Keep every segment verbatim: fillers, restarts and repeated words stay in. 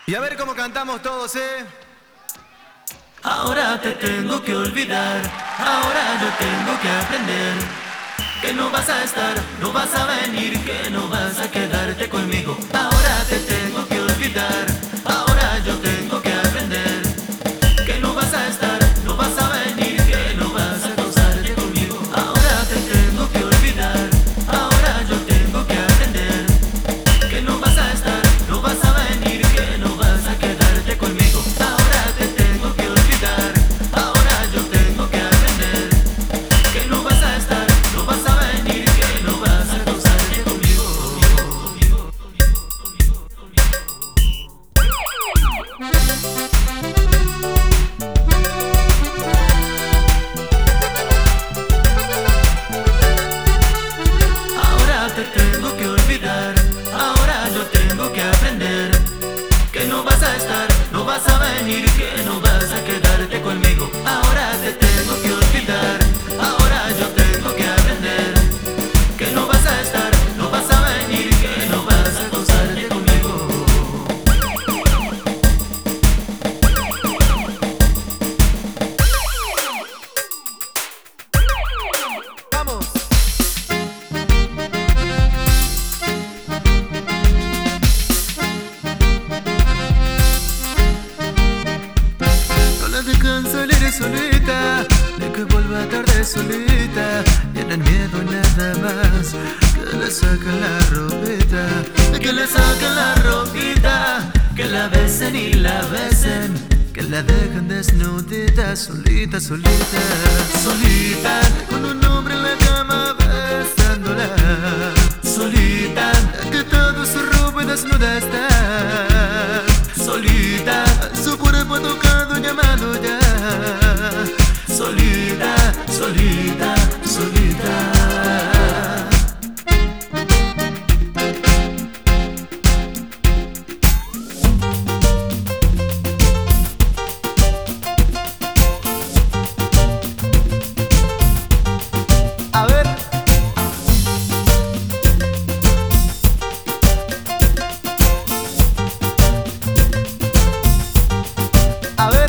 Y a ver cómo cantamos todos, ¿eh? Ahora te tengo que olvidar, ahora yo tengo que aprender que no vas a estar, no vas a venir, que no vas a quedarte conmigo. Ahora te tengo que olvidar, ahora yo tengo que aprender que no vas a estar, no vas a venir, que no vas a causarte conmigo. Ahora te tengo que olvidar, ahora yo tengo que aprender que no vas a estar, no vas a venir, que no vas a quedarte conmigo. Ahora te tengo que olvidar, ahora yo tengo que aprender que no vas a estar, no vas a venir, que no vas a causarte conmigo. Ahora te tengo que olvidar, ahora yo tengo que aprender que no vas a estar, no vas a venir, que no vas a quedarte conmigo. Ahora te tengo que olvidar, ahora yo tengo que aprender que no vas a estar, no vas a venir, que no vas a causarte conmigo. ¡Vamos! No la dejan salir solita, de que vuelva tarde solita. Tienen miedo y nada más, que le saquen la ropita, de que le saquen la ropita, que la besen y la besen, que la dejen desnudita, solita, solita, solita, con un hombre en la cama besándola, solita, que todo su ropa y desnuda está, solita, su cuerpo tocado llamado ya, solita, solita, solita. A ver. A ver.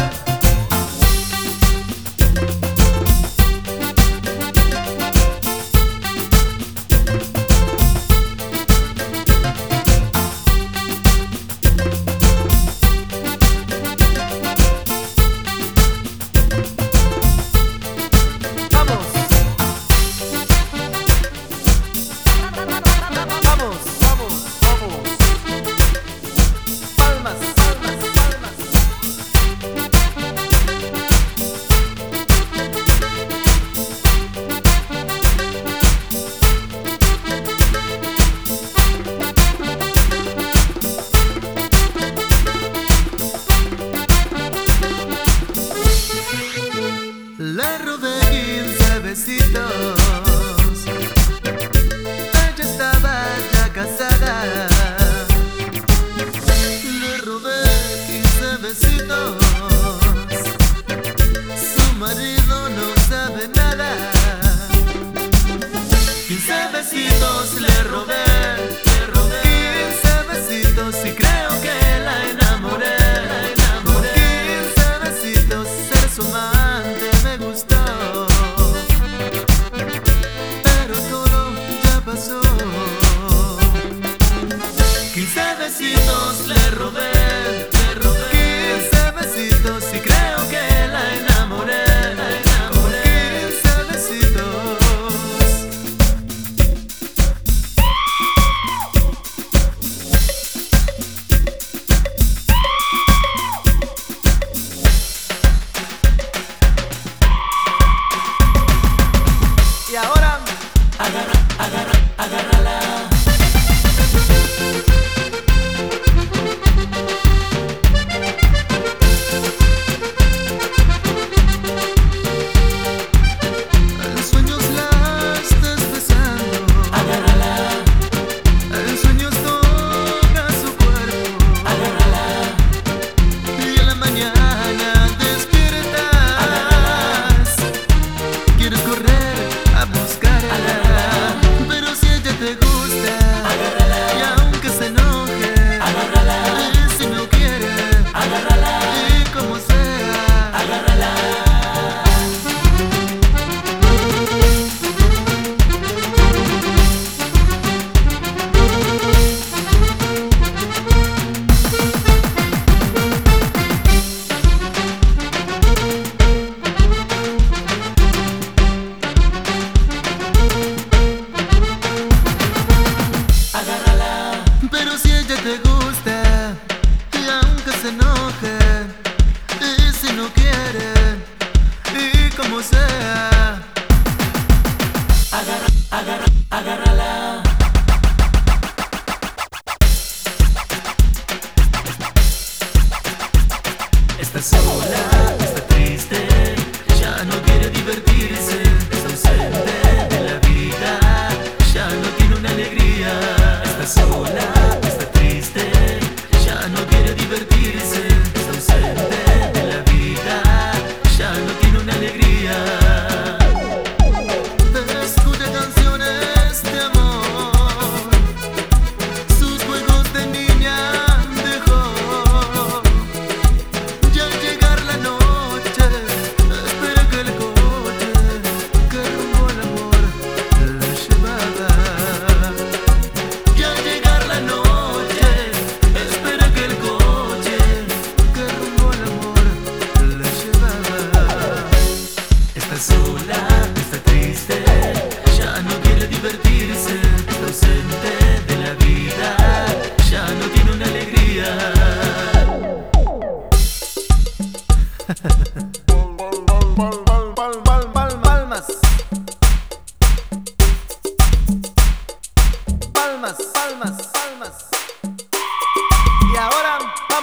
Vamos. Vamos, vamos, vamos. Palmas, palmas, palmas. Le robé quince besitos, ella estaba ya casada. Le robé quince besitos, su marido no sabe nada. Quince besitos le robé, le robé quince besitos y creo que la enamoré, la enamoré. quince besitos, ser su amante me gustó, pero todo ya pasó. Quince besitos le robé, le robé quince besitos y creo que la enamoré, la enamoré. quince besitos. Y ahora. Agarra, agarra, agárrala.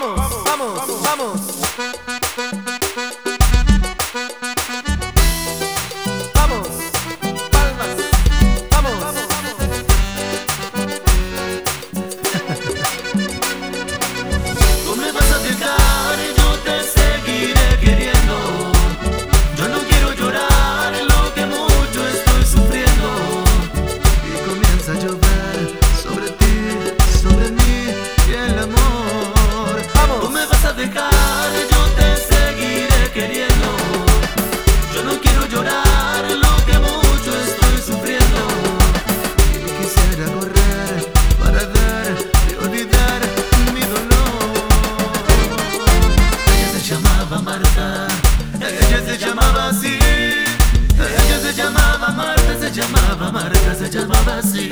vamos, vamos, vamos. Vamos, palmas, vamos. Tú me vas a dejar y yo te seguiré queriendo. Yo no quiero llorar lo que mucho estoy sufriendo. Y comienza a llover sobre ti, sobre mí y el amor. Vamos. Tú me vas a dejar y yo te seguiré queriendo. Yo no quiero llorar lo que mucho estoy sufriendo. Y quisiera correr para dar y olvidar mi dolor. Ella se llamaba Marta, ella se llamaba así. Ella se llamaba Marta, se llamaba Marta, se llamaba así.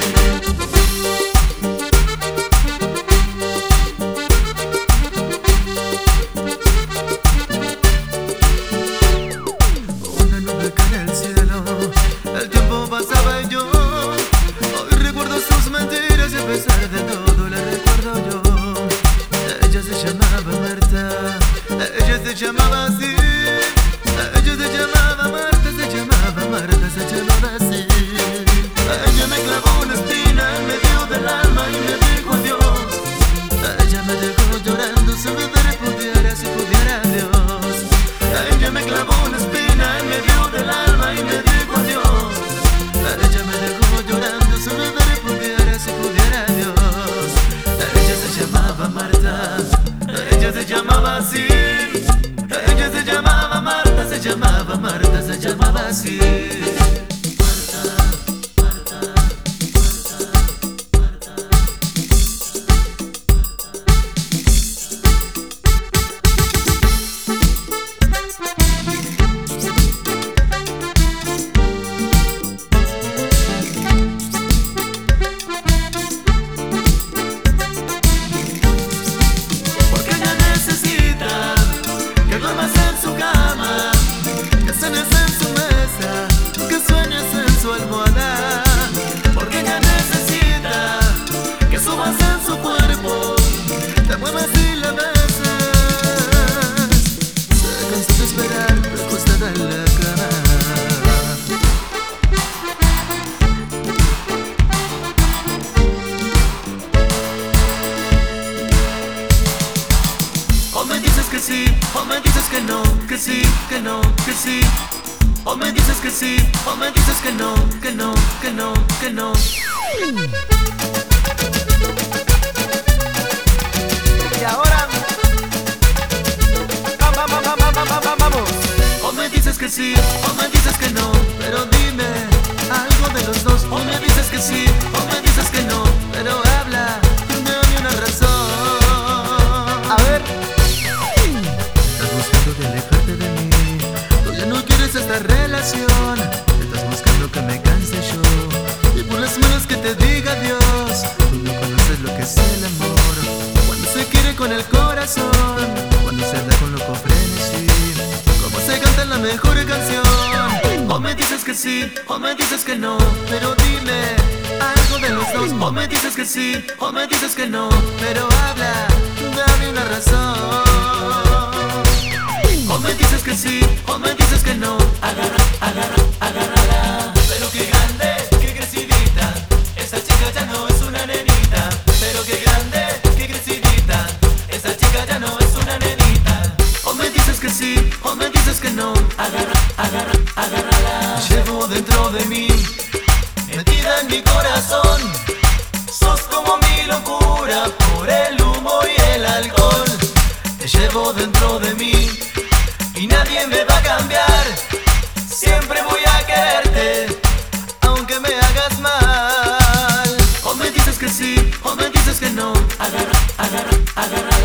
Una nube cae en el cielo, el tiempo pasaba y yo hoy recuerdo sus mentiras y a pesar de todo la recuerdo yo. Ella se llamaba Marta, ella se llamaba así. Ella se llamaba Marta, se llamaba Marta, se llamaba así. Ella me clavó una espina en medio del alma y me dijo adiós. Ella me dejó llorando sin poder pudiera si pudiera Dios. Ella me clavó una espina en medio del alma y me dijo adiós. Ella me dejó llorando sin poder pudiera si pudiera Dios. Ella se llamaba Marta, ella se llamaba así. Ella se llamaba Marta, se llamaba Marta, se llamaba así. Porque ella necesita que duermas en su cama, Que cenes en su mesa, que sueñes en su almohada. porque ella necesita que subas en su cuerpo. Te mueves y la besas. Se cansó de esperar recostada en la cama. O me dices que sí, o me dices que no, que sí, que no, que sí. O me dices que sí, o me dices que no, que no, que no, que no. Y ahora, va, va, va, va, va, va, va, va, vamos. O me dices que sí, o me dices que no. Pero dime algo de los dos. O me dices que sí, o me dices que no. Pero habla, dame una razón. A ver, Estás buscando de alejarte de mí. Tú ya no quieres esta relación. Estás buscando que me canse yo. Y por las manos que te diga Dios. Tú no conoces lo que es el amor. Cuando se quiere con el corazón. Cuando se da con loco frenesí. Como se canta en la mejor canción. O me dices que sí, o me dices que no. Pero dime algo de los dos. O me dices que sí, o me dices que no. Pero habla, dame una razón. O me dices que sí, o me dices que no. Agarra, agarra, agárrala. Pero qué grande, qué crecidita. Esa chica ya no es una nenita. Pero qué grande, qué crecidita. Esa chica ya no es una nenita. O me dices que sí, o me dices que no. Agarra, agarra, agárrala. Llevo dentro de mí, Metida en mi corazón. Sos como mi locura por el humo y el alcohol. te llevo dentro de mí. Y nadie me va a cambiar. Siempre voy a quererte, Aunque me hagas mal. o me dices que sí, o me dices que no. Agarra, agarra, agarra.